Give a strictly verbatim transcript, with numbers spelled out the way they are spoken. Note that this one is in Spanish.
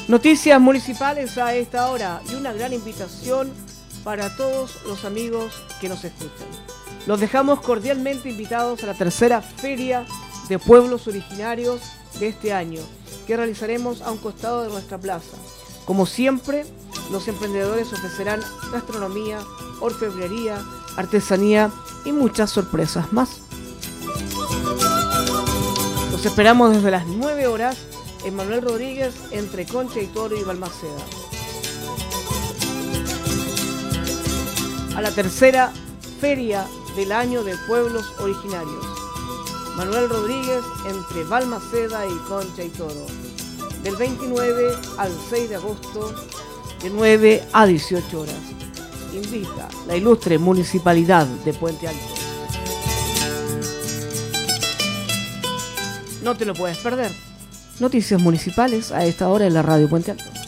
Noticias municipales a esta hora y una gran invitación para todos los amigos que nos escuchan. Los dejamos cordialmente invitados a la tercera Feria de Pueblos Originarios de este año, que realizaremos a un costado de nuestra plaza. Como siempre, los emprendedores ofrecerán gastronomía, orfebrería, artesanía y muchas sorpresas más. Los esperamos desde las nueve horas en Manuel Rodríguez, entre Concha y Toro y Balmaceda. A la tercera Feria del Año de Pueblos Originarios. Manuel Rodríguez, entre Balmaceda y Concha y Toro. Del veintinueve al seis de agosto, de nueve a dieciocho horas. Invita la ilustre Municipalidad de Puente Alto. No te lo puedes perder. Noticias municipales a esta hora en la Radio Puente Alto.